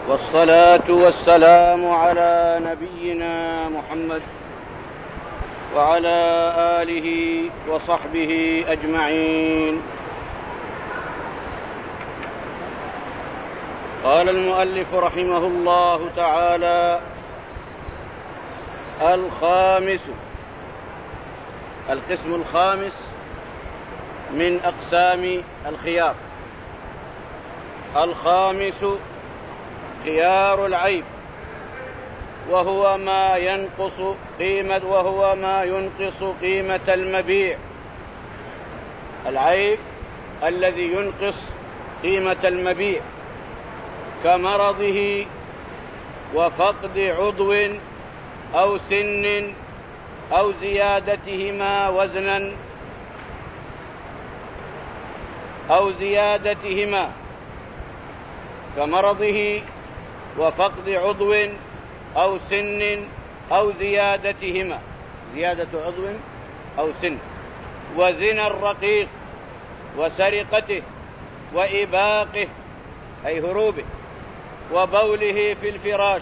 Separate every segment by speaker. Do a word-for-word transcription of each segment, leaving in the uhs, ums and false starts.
Speaker 1: والصلاة والسلام على نبينا محمد وعلى آله وصحبه أجمعين. قال المؤلف رحمه الله تعالى: الخامس، القسم الخامس من أقسام الخيار. الخامس خيار العيب، وهو ما ينقص قيمة وهو ما ينقص قيمة المبيع. العيب الذي ينقص قيمة المبيع كمرضه وفقد عضو أو سن أو زيادتهما وزنا أو زيادتهما كمرضه وفقد عضو أو سن أو زيادتهما، زيادة عضو أو سن، وزنا الرقيق وسرقته وإباقه أي هروبه وبوله في الفراش.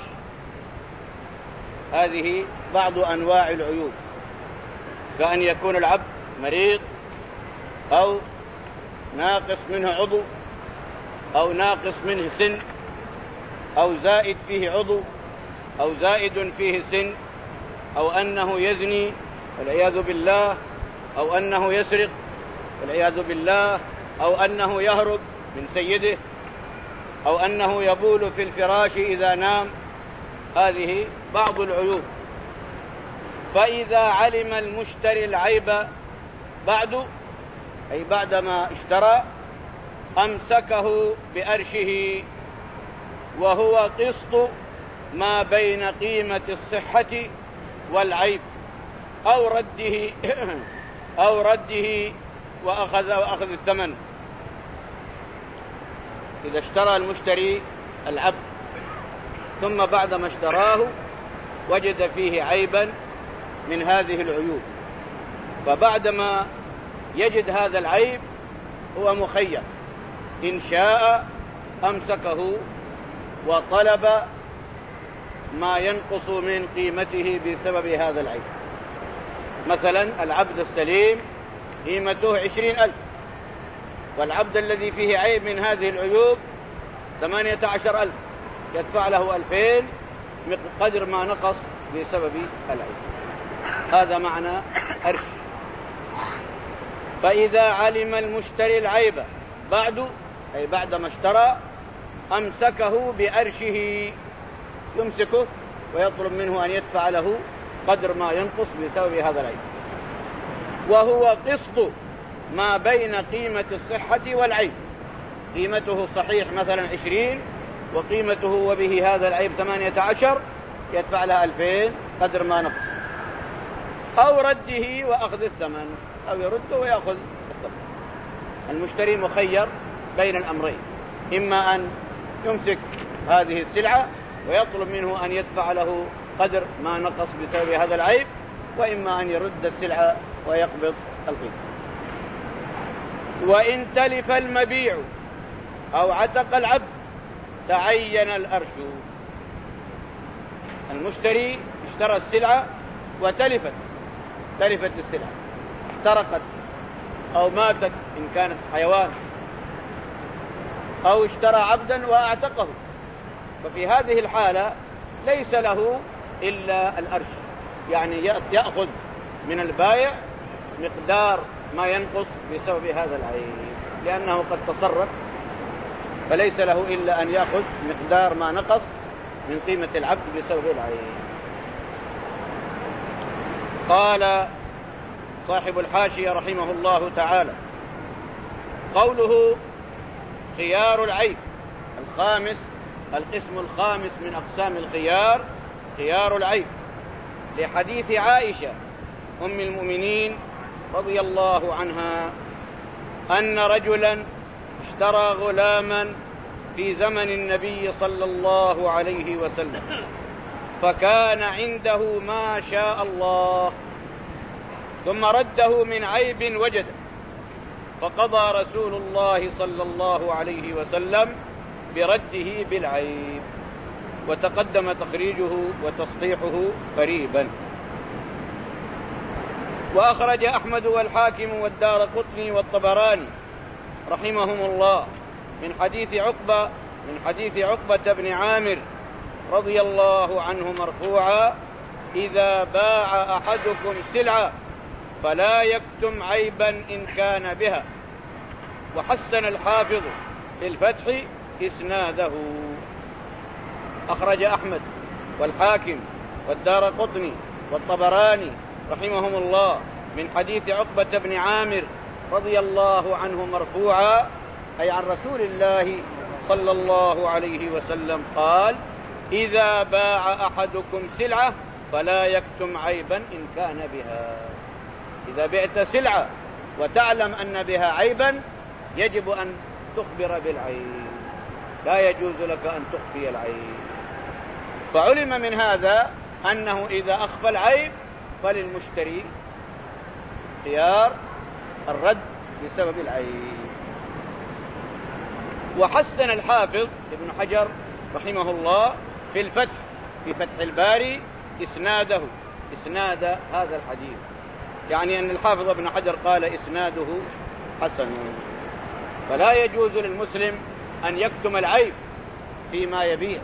Speaker 1: هذه بعض أنواع العيوب، كأن يكون العبد مريض أو ناقص منه عضو أو ناقص منه سن أو زائد فيه عضو أو زائد فيه سن، أو أنه يزني والعياذ بالله، أو أنه يسرق والعياذ بالله، أو أنه يهرب من سيده، أو أنه يبول في الفراش إذا نام. هذه بعض العيوب. فإذا علم المشتري العيب بعد، أي بعدما اشترى، أمسكه بأرشه، وهو قسط ما بين قيمة الصحة والعيب، أو رده أو رده وأخذ وأخذ الثمن. إذا اشترى المشتري العبد ثم بعدما اشتراه وجد فيه عيبا من هذه العيوب، فبعدما يجد هذا العيب هو مخير، إن شاء أمسكه وطلب ما ينقص من قيمته بسبب هذا العيب. مثلا العبد السليم قيمته عشرين ألف، والعبد الذي فيه عيب من هذه العيوب ثمانية عشر ألف، يدفع له ألفين قدر ما نقص بسبب العيب. هذا معنى أرش. فإذا علم المشتري العيب بعد، أي بعدما اشترى، أمسكه بأرشه، يمسكه ويطلب منه أن يدفع له قدر ما ينقص بسبب هذا العيب، وهو قسط ما بين قيمة الصحة والعيب. قيمته صحيح مثلا عشرين، وقيمته وبه هذا العيب ثمانية عشر، يدفع لها ألفين قدر ما نقص، أو رده وأخذ الثمن، أو يرده ويأخذ الثمن. المشتري مخير بين الأمرين، إما أن يمسك هذه السلعة ويطلب منه أن يدفع له قدر ما نقص بسبب هذا العيب، وإما أن يرد السلعة ويقبض القيمة. وإن تلف المبيع أو عتق العبد تعين الأرش. المشتري اشترى السلعة وتلفت، تلفت السلعة، احترقت أو ماتت إن كانت حيوان، أو اشترى عبدا وأعتقه، ففي هذه الحالة ليس له إلا الأرش، يعني يأخذ من البائع مقدار ما ينقص بسبب هذا العيب، لأنه قد تصرف، فليس له إلا أن يأخذ مقدار ما نقص من قيمة العبد بسبب العيب. قال صاحب الحاشية رحمه الله تعالى: قوله خيار العيب الخامس، القسم الخامس من أقسام الخيار خيار العيب، لحديث عائشة أم المؤمنين رضي الله عنها أن رجلا اشترى غلاما في زمن النبي صلى الله عليه وسلم، فكان عنده ما شاء الله، ثم رده من عيب وجده، فقضى رسول الله صلى الله عليه وسلم برده بالعيب. وتقدم تخريجه وتصحيحه قريبا. وأخرج أحمد والحاكم والدارقطني والطبراني رحمهم الله من حديث عقبة من حديث عقبة بن عامر رضي الله عنه مرفوعا: إذا باع أحدكم سلعة فلا يكتم عيبا إن كان بها. وحسن الحافظ في الفتح إسناده. أخرج أحمد والحاكم والدارقطني والطبراني رحمهم الله من حديث عقبة بن عامر رضي الله عنه مرفوعا، أي عن رسول الله صلى الله عليه وسلم قال: إذا باع أحدكم سلعة فلا يكتم عيبا إن كان بها. إذا بعت سلعة وتعلم أن بها عيبا يجب أن تخبر بالعيب، لا يجوز لك أن تخفي العيب. فعلم من هذا أنه إذا أخفى العيب فللمشتري خيار الرد بسبب العيب. وحسن الحافظ ابن حجر رحمه الله في الفتح في فتح الباري إسناده إسناد هذا الحديث، يعني أن الحافظ ابن حجر قال إسناده حسن. فلا يجوز للمسلم أن يكتم العيب فيما يبيع.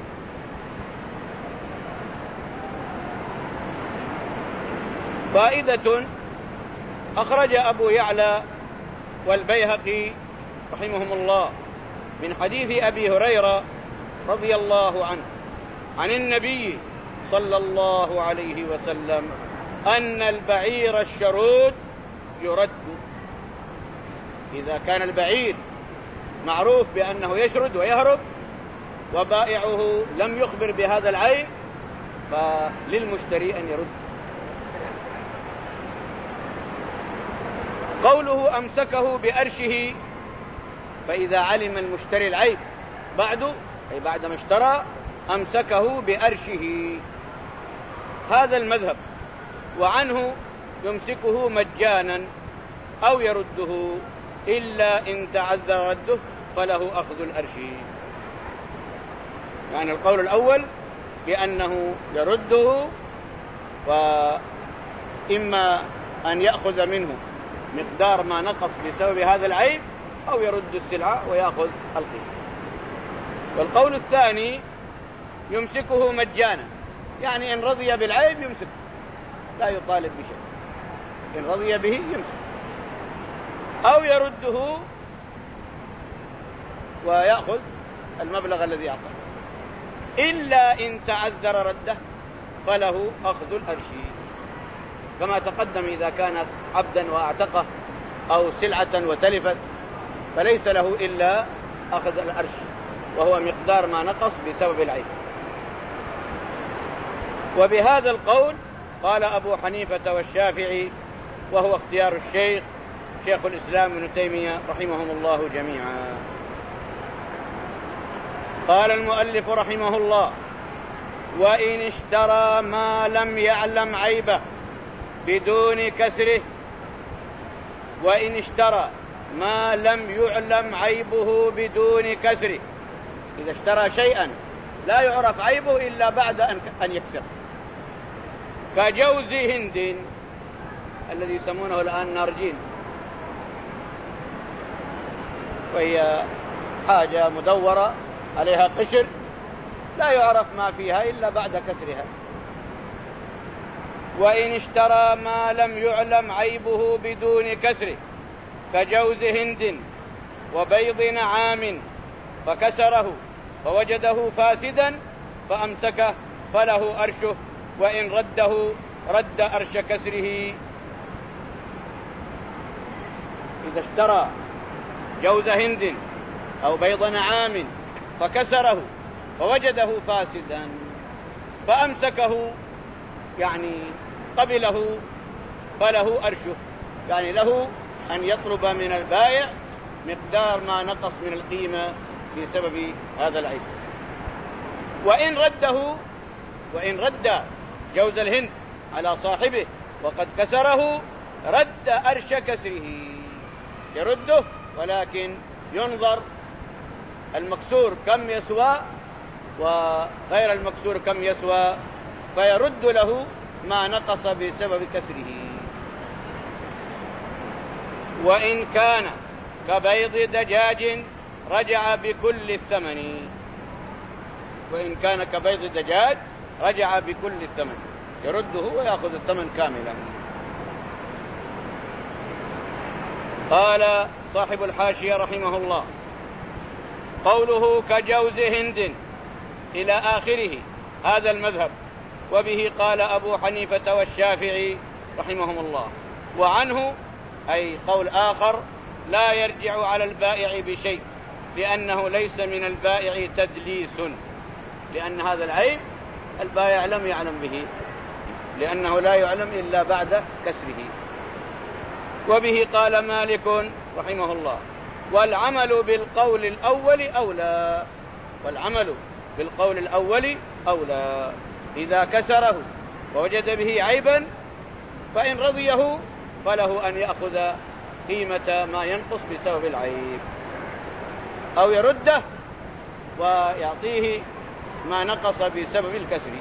Speaker 1: فائدة: أخرج أبو يعلى والبيهقي رحمهم الله من حديث أبي هريرة رضي الله عنه عن النبي صلى الله عليه وسلم أن البعير الشرود يرد. إذا كان البعير معروف بأنه يشرد ويهرب وبائعه لم يخبر بهذا العيب فللمشتري أن يرد. قوله أمسكه بأرشه، فإذا علم المشتري العيب بعد أي بعدما اشترى أمسكه بأرشه، هذا المذهب. وعنه يمسكه مجانا أو يرده إلا إن تعذر رده فله أخذ الأرش. يعني القول الأول بأنه يرده، وإما أن يأخذ منه مقدار ما نقص بسبب هذا العيب أو يرد السلعة ويأخذ القيمة. والقول الثاني يمسكه مجانا، يعني إن رضي بالعيب يمسك لا يطالب بشيء، إن رضي به يمسك، أو يرده ويأخذ المبلغ الذي أعطاه، إلا إن تعذر رده فله أخذ الأرش. كما تقدم إذا كانت عبدا وأعتقه أو سلعة وتلفت فليس له إلا أخذ الأرش، وهو مقدار ما نقص بسبب العيب. وبهذا القول قال أبو حنيفة والشافعي، وهو اختيار الشيخ شيخ الإسلام ابن تيمية رحمهم الله جميعا. قال المؤلف رحمه الله: وإن اشترى ما لم يعلم عيبه بدون كسره، وإن اشترى ما لم يعلم عيبه بدون كسره، إذا اشترى شيئا لا يعرف عيبه إلا بعد أن يكسر، كجوز هند الذي يسمونه الآن نارجين، وهي حاجة مدورة عليها قشر لا يعرف ما فيها إلا بعد كسرها. وإن اشترى ما لم يعلم عيبه بدون كسره كجوز هند وبيض نعام فكسره فوجده فاسدا فأمسكه فله أرشه، وإن رده رد أرش كسره. إذا اشترى جوز هند أو بيض نعام فكسره فوجده فاسدا فأمسكه، يعني قبله، فله أرشه، يعني له أن يطلب من البائع مقدار ما نقص من القيمة بسبب هذا العيب. وإن رده وإن رد جوز الهند على صاحبه وقد كسره رد أرش كسره، يرده ولكن ينظر المكسور كم يسوى وغير المكسور كم يسوى، فيرد له ما نقص بسبب كسره. وإن كان كبيض دجاج رجع بكل الثمن. وإن كان كبيض دجاج رجع بكل الثمن، يرده ويأخذ الثمن كاملا. قال صاحب الحاشية رحمه الله: قوله كجوز هند إلى آخره هذا المذهب، وبه قال أبو حنيفة والشافعي رحمهم الله. وعنه أي قول آخر: لا يرجع على البائع بشيء، لأنه ليس من البائع تدليس، لأن هذا العيب البائع لم يعلم به، لأنه لا يعلم إلا بعد كسره. وبه قال مالك رحمه الله: والعمل بالقول الأول أولى. والعمل بالقول الأول أولى. إذا كسره ووجد به عيبا فإن رضيه فله أن يأخذ قيمة ما ينقص بسبب العيب، أو يرده ويعطيه ما نقص بسبب الكسر.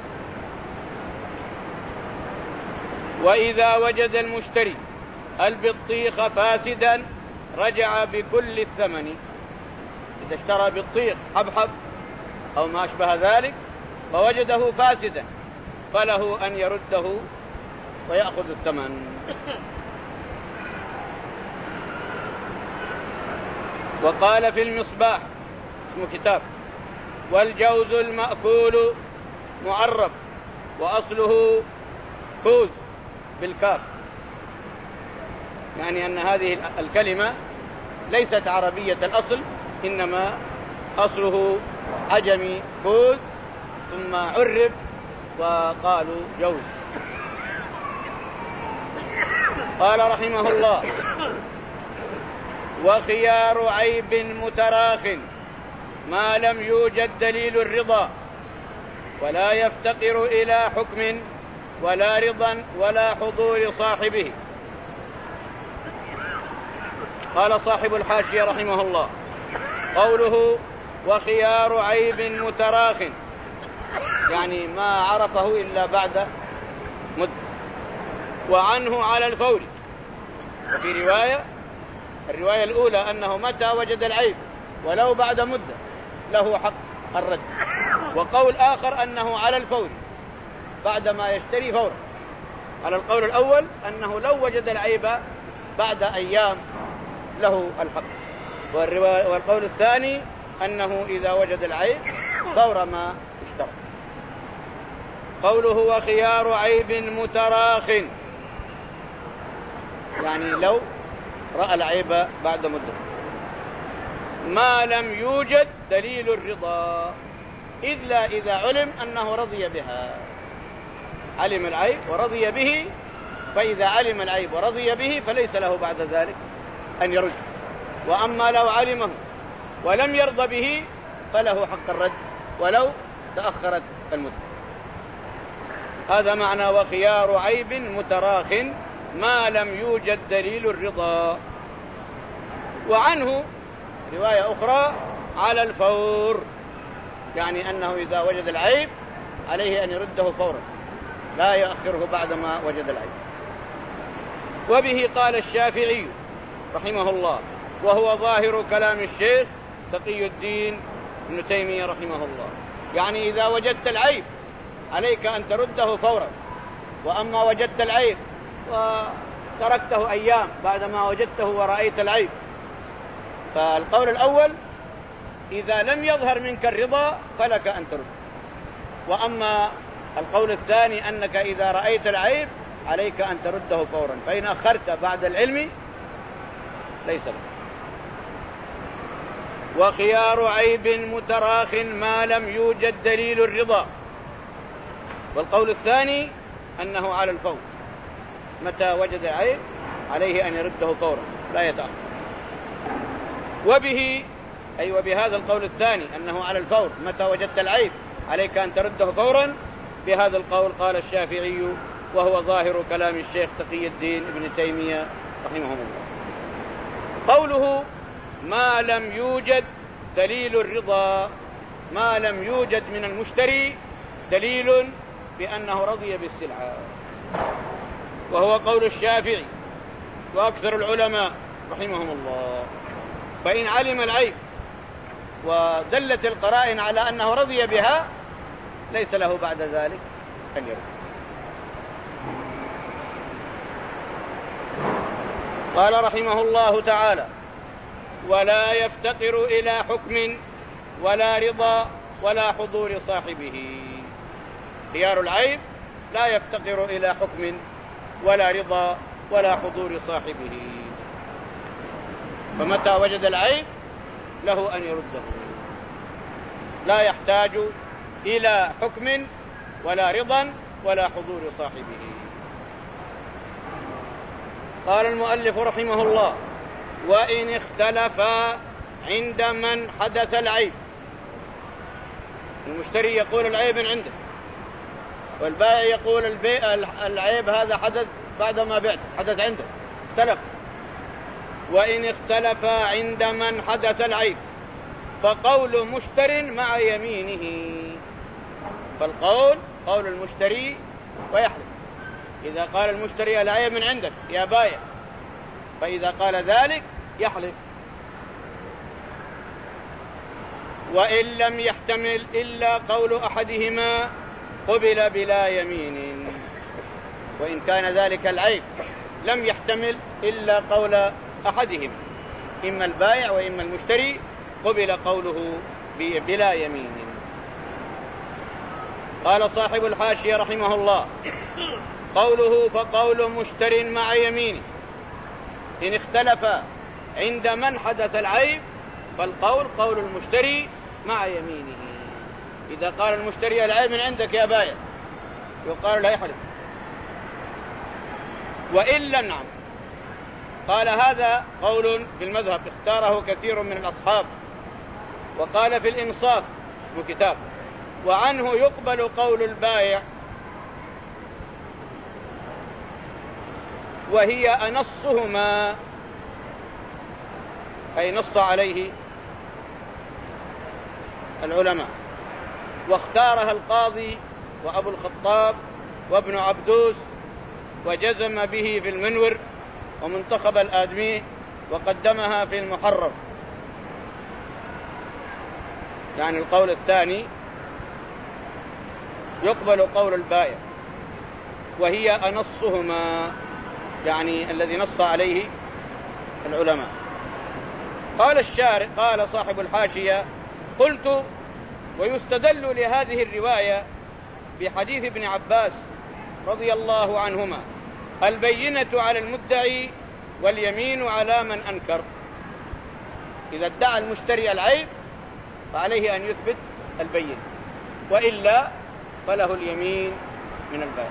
Speaker 1: وإذا وجد المشتري البطيخ فاسدا رجع بكل الثمن. إذا اشترى بطيخ حبحب أو ما أشبه ذلك فوجده فاسدا فله أن يرده ويأخذ الثمن. وقال في المصباح، اسمه كتاب: والجوز المأكول معرب وأصله كوز بالكاف، يعني أن هذه الكلمة ليست عربية الأصل، إنما أصله عجمي كوز، ثم عرب وقالوا جوز. قال رحمه الله: وخيار عيب متراخ ما لم يوجد دليل الرضا ولا يفتقر إلى حكم ولا رضا ولا حضور صاحبه. قال صاحب الحاشية رحمه الله: قوله وخيار عيب متراخ يعني ما عرفه إلا بعد مدة. وعنه على الفور. وفي رواية، الرواية الأولى أنه متى وجد العيب ولو بعد مدة له حق الرد. وقول آخر أنه على الفور بعد ما يشتري فورا. على القول الأول أنه لو وجد العيب بعد أيام له الحق. والقول الثاني أنه إذا وجد العيب فور ما اشترى. قوله وخيار عيب متراخ يعني لو رأى العيب بعد مدة ما لم يوجد دليل الرضا، إلا إذا علم أنه رضي بها. علم العيب ورضي به، فإذا علم العيب ورضي به فليس له بعد ذلك أن يرد. وأما لو علمه ولم يرضى به فله حق الرد ولو تأخرت المدة. هذا معنى وخيار عيب متراخ ما لم يوجد دليل الرضا. وعنه رواية أخرى على الفور، يعني أنه إذا وجد العيب عليه أن يرده فورا لا يؤخره بعدما وجد العيب. وبه قال الشافعي رحمه الله، وهو ظاهر كلام الشيخ تقي الدين ابن تيمية رحمه الله، يعني إذا وجدت العيب عليك أن ترده فورا. وأما وجدت العيب وتركته أيام بعدما وجدته ورأيت العيب، فالقول الأول إذا لم يظهر منك الرضا فلك أن ترد. وأما القول الثاني أنك إذا رأيت العيب عليك أن ترده فورا، فإن أخرت بعد العلم ليس لك. وخيار عيب متراخ ما لم يوجد دليل الرضا. والقول الثاني أنه على الفور، متى وجد العيب عليه أن يرده فورا لا يتأخر. وبه أي وبهذا القول الثاني أنه على الفور متى وجدت العيب عليك أن ترده فورا، بهذا القول قال الشافعي وهو ظاهر كلام الشيخ تقي الدين ابن تيمية رحمه الله. قوله ما لم يوجد دليل الرضا ما لم يوجد من المشتري دليل بأنه رضي بالسلعة، وهو قول الشافعي وأكثر العلماء رحمهم الله. فإن علم العيب ودلت القرائن على أنه رضي بها ليس له بعد ذلك أن يرد. قال رحمه الله تعالى: ولا يفتقر إلى حكم ولا رضا ولا حضور صاحبه. خيار العيب لا يفتقر إلى حكم ولا رضا ولا حضور صاحبه، فمتى وجد العيب له أن يرده، لا يحتاج إلى حكم ولا رضا ولا حضور صاحبه. قال المؤلف رحمه الله: وإن اختلفا عند من حدث العيب. المشتري يقول العيب عنده، والبائع يقول العيب هذا حدث بعدما بعت، حدث عنده، اختلف. وإن اختلفا عند من حدث العيب فقول مشتر مع يمينه. فالقول قول المشتري ويحلف. إذا قال المشتري العيب من عندك يا بائع، فإذا قال ذلك يحلف. وإن لم يحتمل إلا قول أحدهما قبل بلا يمين. وإن كان ذلك العيب لم يحتمل إلا قول أحدهما، إما البائع وإما المشتري، قبل قوله بلا يمين. قال صاحب الحاشية رحمه الله: قوله فقول مشتر مع يمينه إن اختلف عند من حدث العيب فالقول قول المشتري مع يمينه. إذا قال المشتري العيب من عندك يا بائع يقال لا يحلف. وإلا نعم. قال هذا قول في المذهب اختاره كثير من الأصحاب، وقال في الإنصاف وكتاب، وعنه يقبل قول البائع وهي أنصهما، أي نص عليه العلماء، واختارها القاضي وأبو الخطاب وابن عبدوس، وجزم به في المنور ومنتخب الآدمي، وقدمها في المحرر. يعني القول الثاني يقبل قول البائع وهي أنصهما، يعني الذي نص عليه العلماء. قال الشارح قال صاحب الحاشية: قلت: ويستدل لهذه الرواية بحديث ابن عباس رضي الله عنهما: البينة على المدعي واليمين على من أنكر. إذا ادعى المشتري العيب فعليه أن يثبت البينة، وإلا فله اليمين من البائع.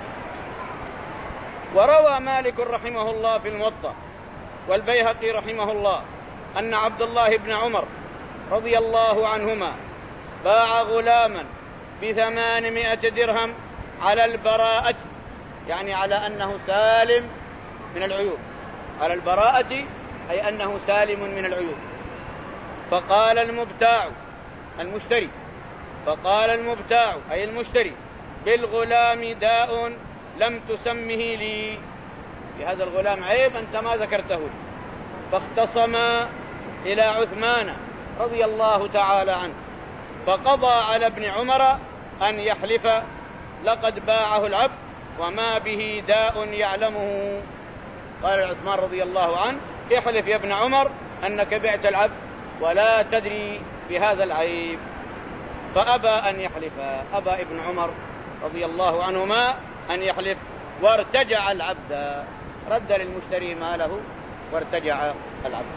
Speaker 1: وروى مالك رحمه الله في الموطأ والبيهقي رحمه الله أن عبد الله بن عمر رضي الله عنهما باع غلاما بثمانمائة درهم على البراءة، يعني على أنه سالم من العيوب، على البراءة أي أنه سالم من العيوب. فقال المبتاع المشتري فقال المبتاع أي المشتري: بالغلام داء لم تسمه لي، في هذا الغلام عيب أنت ما ذكرته لي. فاختصما إلى عثمان رضي الله تعالى عنه، فقضى على ابن عمر أن يحلف: لقد باعه العبد وما به داء يعلمه. قال عثمان رضي الله عنه: احلف يا ابن عمر أنك بعت العبد ولا تدري بهذا العيب. فأبى أن يحلف، أبى ابن عمر رضي الله عنهما أن يحلف، وارتجع العبد، رد للمشتري ماله وارتجع العبد.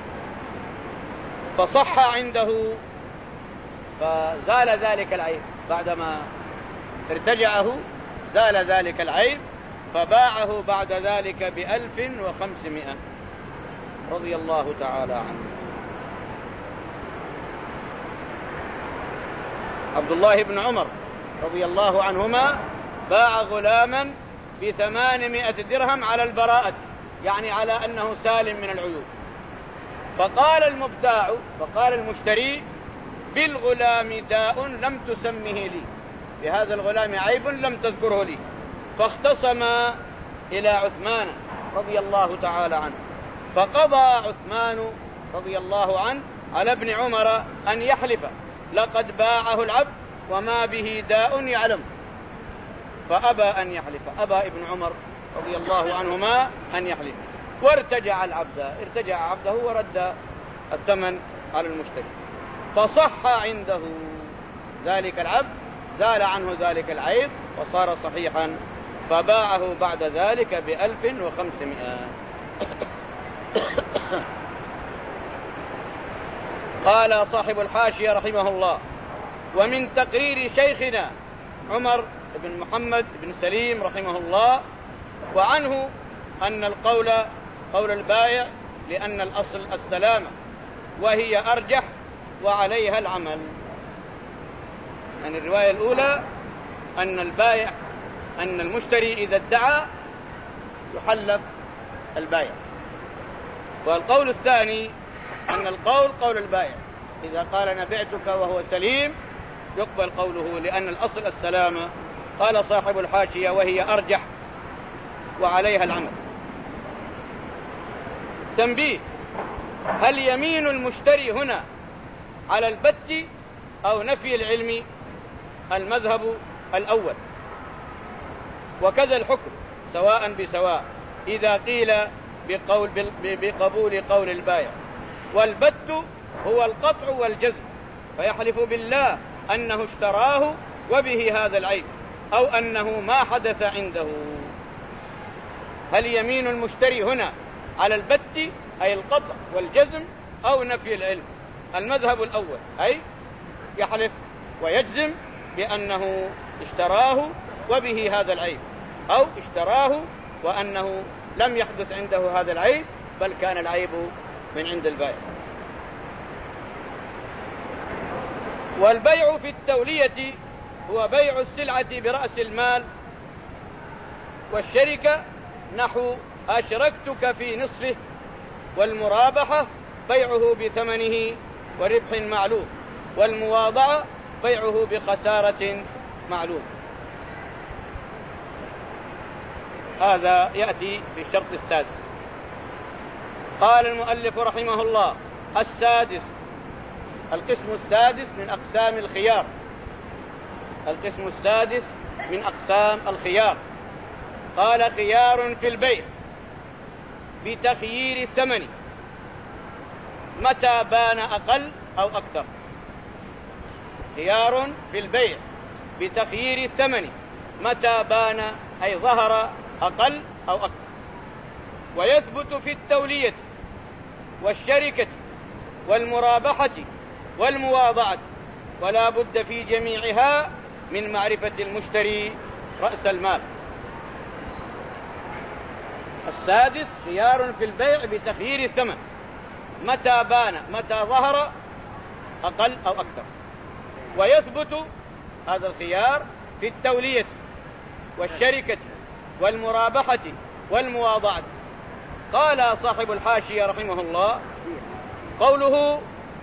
Speaker 1: فصح عنده، فزال ذلك العيب بعدما ارتجعه، زال ذلك العيب، فباعه بعد ذلك بألف وخمسمائة رضي الله تعالى عنه. عبد الله بن عمر رضي الله عنهما باع غلاما بثمانمائة درهم على البراءة، يعني على أنه سالم من العيوب. فقال المبتاع فقال المشتري: بالغلام داء لم تسمه لي، بهذا الغلام عيب لم تذكره لي. فاختصم إلى عثمان رضي الله تعالى عنه، فقضى عثمان رضي الله عنه على ابن عمر أن يحلف لقد باعه العبد وما به داء يعلم، فأبى أن يحلف، أبى ابن عمر رضي الله عنهما أن يحلف، وارتجع العبد، ارتجع عبده ورد الثمن على المشتري، فصح عنده ذلك العبد، زال عنه ذلك العيب وصار صحيحا، فباعه بعد ذلك بألف وخمسمائة. قال صاحب الحاشية رحمه الله: ومن تقرير شيخنا عمر بن محمد بن سليم رحمه الله وعنه أن القول قول البائع، لأن الأصل السلامة وهي أرجح وعليها العمل. يعني الرواية الأولى أن البائع أن المشتري إذا ادعى يحلف البائع، والقول الثاني أن القول قول البائع، إذا قال أنا بعتك وهو سليم يقبل قوله، لأن الأصل السلامة. قال صاحب الحاشية: وهي أرجح وعليها العمل. تنبيه: هل يمين المشتري هنا على البت أو نفي العلم؟ المذهب الأول، وكذا الحكم سواء بسواء إذا قيل بقول بقبول قول البائع. والبت هو القطع والجزم، فيحلف بالله أنه اشتراه وبه هذا العيب، أو أنه ما حدث عنده. هل يمين المشتري هنا على البت أي القطع والجزم أو نفي العلم؟ المذهب الأول، أي يحلف ويجزم بأنه اشتراه وبه هذا العيب، أو اشتراه وأنه لم يحدث عنده هذا العيب بل كان العيب من عند البائع. والبيع في التولية هو بيع السلعة برأس المال، والشركة نحو أشركتك في نصفه، والمرابحة بيعه بثمنه وربح معلوم، والمواضعة بيعه بخسارة معلوم. هذا يأتي في الشرط السادس. قال المؤلف رحمه الله: السادس، القسم السادس من أقسام الخيار، القسم السادس من أقسام الخيار. قال: خيار في البيع بتخيير الثمن متى بان أقل أو أكثر. خيار في البيع بتخيير الثمن متى بان أي ظهر أقل أو أكثر. ويثبت في التولية والشركة والمرابحة والمواضعة، ولا بد في جميعها من معرفة المشتري رأس المال. السادس: خيار في البيع بتخيير الثمن متى بان، متى ظهر أقل أو أكثر. ويثبت هذا الخيار في التولية والشركة والمرابحة والمواضعة. قال صاحب الحاشية رحمه الله: قوله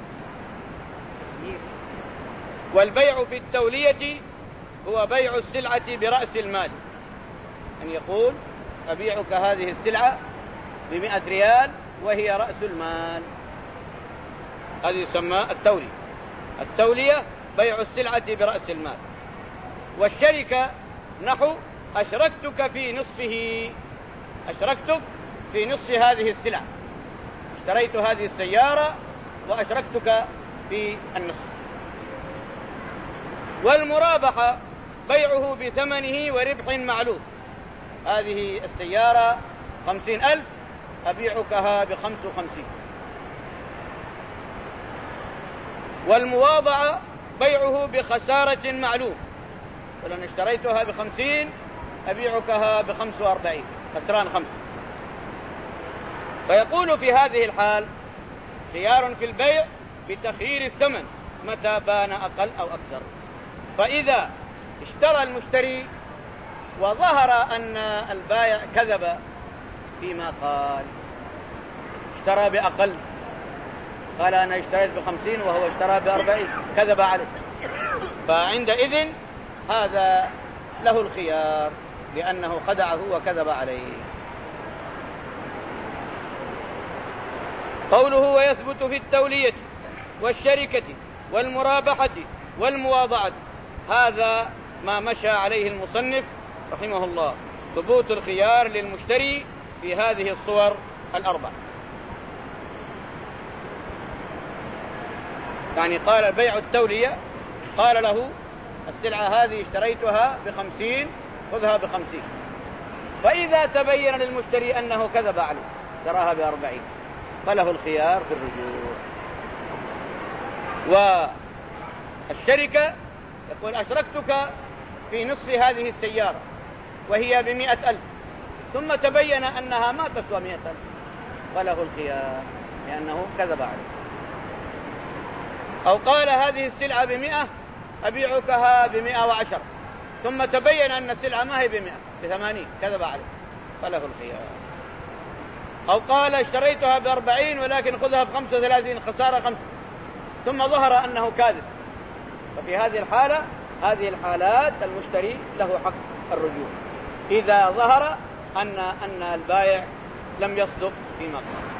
Speaker 1: والبيع في التولية هو بيع السلعة برأس المال، أن يقول أبيعك هذه السلعة بمئة ريال وهي رأس المال، هذه يسمى التولية. التولية بيع السلعة برأس المال. والشركة نحو أشركتك في نصفه، أشركتك في نصف هذه السلعة، اشتريت هذه السيارة وأشركتك في النصف. والمرابحة بيعه بثمنه وربح معلوم، هذه السيارة خمسين ألف أبيعكها بخمس وخمسين. والمواضعة بيعه بخسارة معلوم، ولن اشتريتها بخمسين أبيعكها بخمس وأربعين، خسران خمسة. فيقول في هذه الحال: خيار في البيع بتخيير الثمن متى بان أقل أو أكثر. فإذا اشترى المشتري وظهر أن البائع كذب فيما قال، اشترى بأقل قال أنا اشتريت بخمسين وهو اشترى بأربعين، كذب عليه. فعندئذ هذا له الخيار لأنه خدعه وكذب عليه. قوله ويثبت في التولية والشركة والمرابحة والمواضعة، هذا ما مشى عليه المصنف رحمه الله، ثبوت الخيار للمشتري في هذه الصور الأربع. يعني قال بيع التولية، قال له السلعة هذه اشتريتها بخمسين خذها بخمسين، فإذا تبين للمشتري أنه كذب عليه اشتراها بأربعين فله الخيار في الرجوع. والشركة يقول أشركتك في نصف هذه السيارة وهي بمئة ألف، ثم تبين أنها ما تسوى مئة ألف فله الخيار لأنه كذب عليه. أو قال هذه السلعة بمئة أبيعكها بمئة وعشر، ثم تبين أن السلعة ما هي بمئة بثمانين كذب عليه فله الخيار. أو قال اشتريتها بأربعين ولكن خذها بخمسة وثلاثين خسارة خمسة، ثم ظهر أنه كاذب، ففي هذه الحالة هذه الحالات المشتري له حق الرجوع إذا ظهر أن أن البائع لم يصدق فيما قال.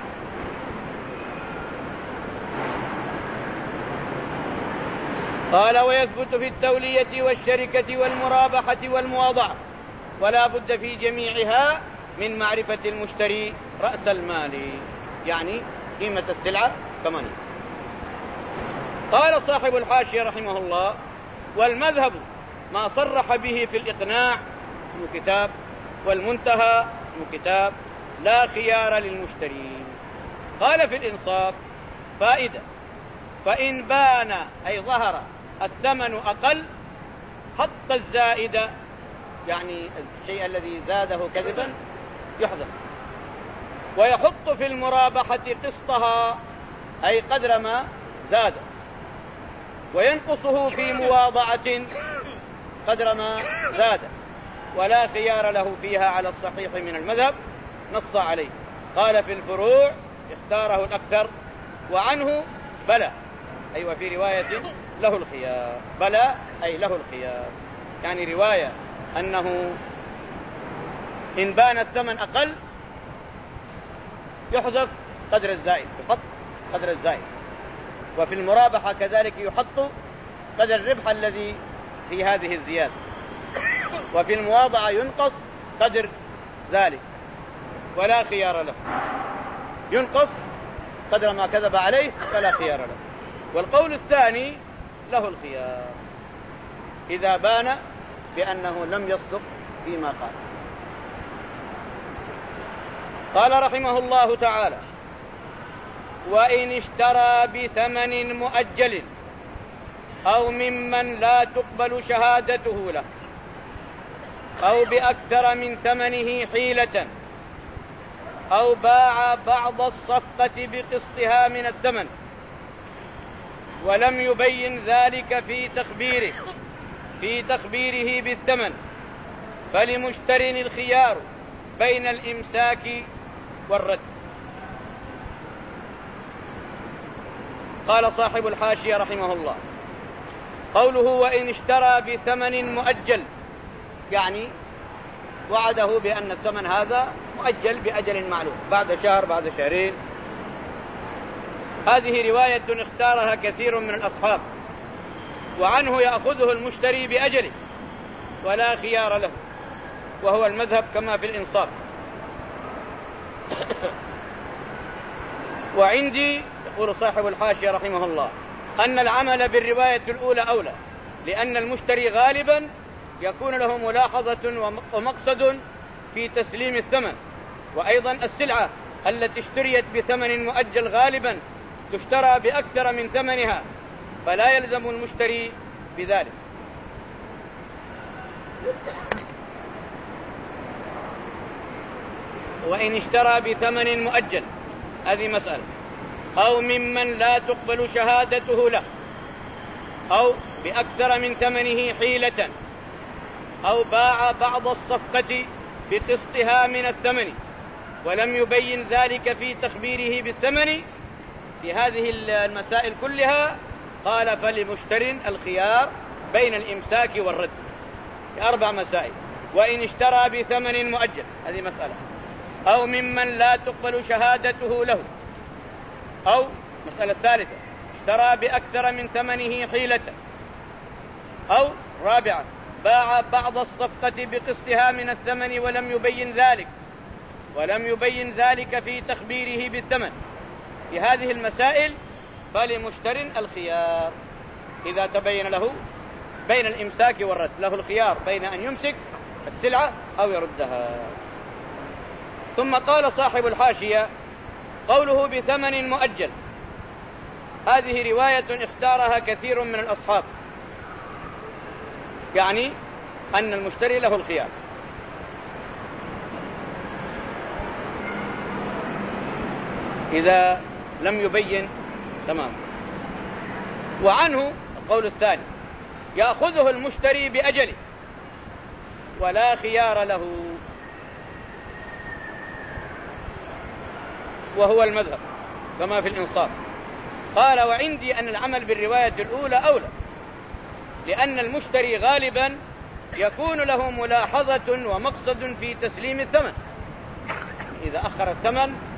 Speaker 1: قال ويثبت في التولية والشركة والمرابحة والمواضعة، ولا بد في جميعها من معرفة المشتري رأس المال، يعني قيمة السلعة ثمنها. قال صاحب الحاشية رحمه الله والمذهب ما صرح به في الإقناع اسمه كتاب، والمنتهى اسمه كتاب، لا خيار للمشتري. قال في الإنصاف فائدة، فإن بان أي ظهر الثمن أقل حط الزائد، يعني الشيء الذي زاده كذبا يحذف، ويحط في المرابحة قسطها أي قدر ما زاد، وينقصه في مواضعة قدر ما زاد، ولا خيار له فيها على الصحيح من المذهب نص عليه. قال في الفروع اختاره الأكثر، وعنه بلى، أيوة في رواية له الخيار، بلى أي له الخيار، يعني رواية أنه إن بان الثمن أقل يحذف قدر الزائد، يحط قدر الزائد، وفي المرابحة كذلك يحط قدر الربح الذي في هذه الزيادة، وفي المواضعة ينقص قدر ذلك ولا خيار له، ينقص قدر ما كذب عليه فلا خيار له. والقول الثاني له الخيار إذا بان بأنه لم يصدق فيما قال. قال رحمه الله تعالى وإن اشترى بثمن مؤجل أو ممن لا تقبل شهادته له أو بأكثر من ثمنه حيلة أو باع بعض الصفقة بقسطها من الثمن ولم يبين ذلك في تخبيره في تخبيره بالثمن، فلمشتر الخيار بين الإمساك والرد. قال صاحب الحاشية رحمه الله قوله وإن اشترى بثمن مؤجل، يعني وعده بأن الثمن هذا مؤجل بأجل معلوم بعد شهر بعد شهرين. هذه رواية اختارها كثير من الأصحاب، وعنه يأخذه المشتري بأجله ولا خيار له، وهو المذهب كما في الإنصاف. وعندي يقول صاحب الحاشية رحمه الله أن العمل بالرواية الأولى أولى، لأن المشتري غالبا يكون له ملاحظة ومقصد في تسليم الثمن، وأيضا السلعة التي اشتريت بثمن مؤجل غالبا تشترى بأكثر من ثمنها، فلا يلزم المشتري بذلك. وإن اشترى بثمن مؤجل هذه مسألة، أو ممن لا تقبل شهادته له، أو بأكثر من ثمنه حيلة، أو باع بعض الصفقة بقسطها من الثمن ولم يبين ذلك في تخبيره بالثمن، في هذه المسائل كلها قال فلمشتر الخيار بين الإمساك والرد في أربع مسائل. وإن اشترى بثمن مؤجل، هذه مسألة، أو ممن لا تقبل شهادته له، أو مسألة ثالثة اشترى بأكثر من ثمنه حيلة، أو رابعة باع بعض الصفقة بقسطها من الثمن ولم يبين ذلك ولم يبين ذلك في تخبيره بالثمن. في هذه المسائل فلمشتر الخيار إذا تبين له بين الإمساك والرد، له الخيار بين أن يمسك السلعة أو يردها. ثم قال صاحب الحاشية قوله بثمن مؤجل، هذه رواية اختارها كثير من الأصحاب، يعني أن المشتري له الخيار. إذا لم يبين تمام. وعنه القول الثاني يأخذه المشتري بأجله ولا خيار له، وهو المذهب كما في الإنصاف. قال وعندي أن العمل بالرواية الأولى أولى، لأن المشتري غالبا يكون له ملاحظة ومقصد في تسليم الثمن، إذا أخر الثمن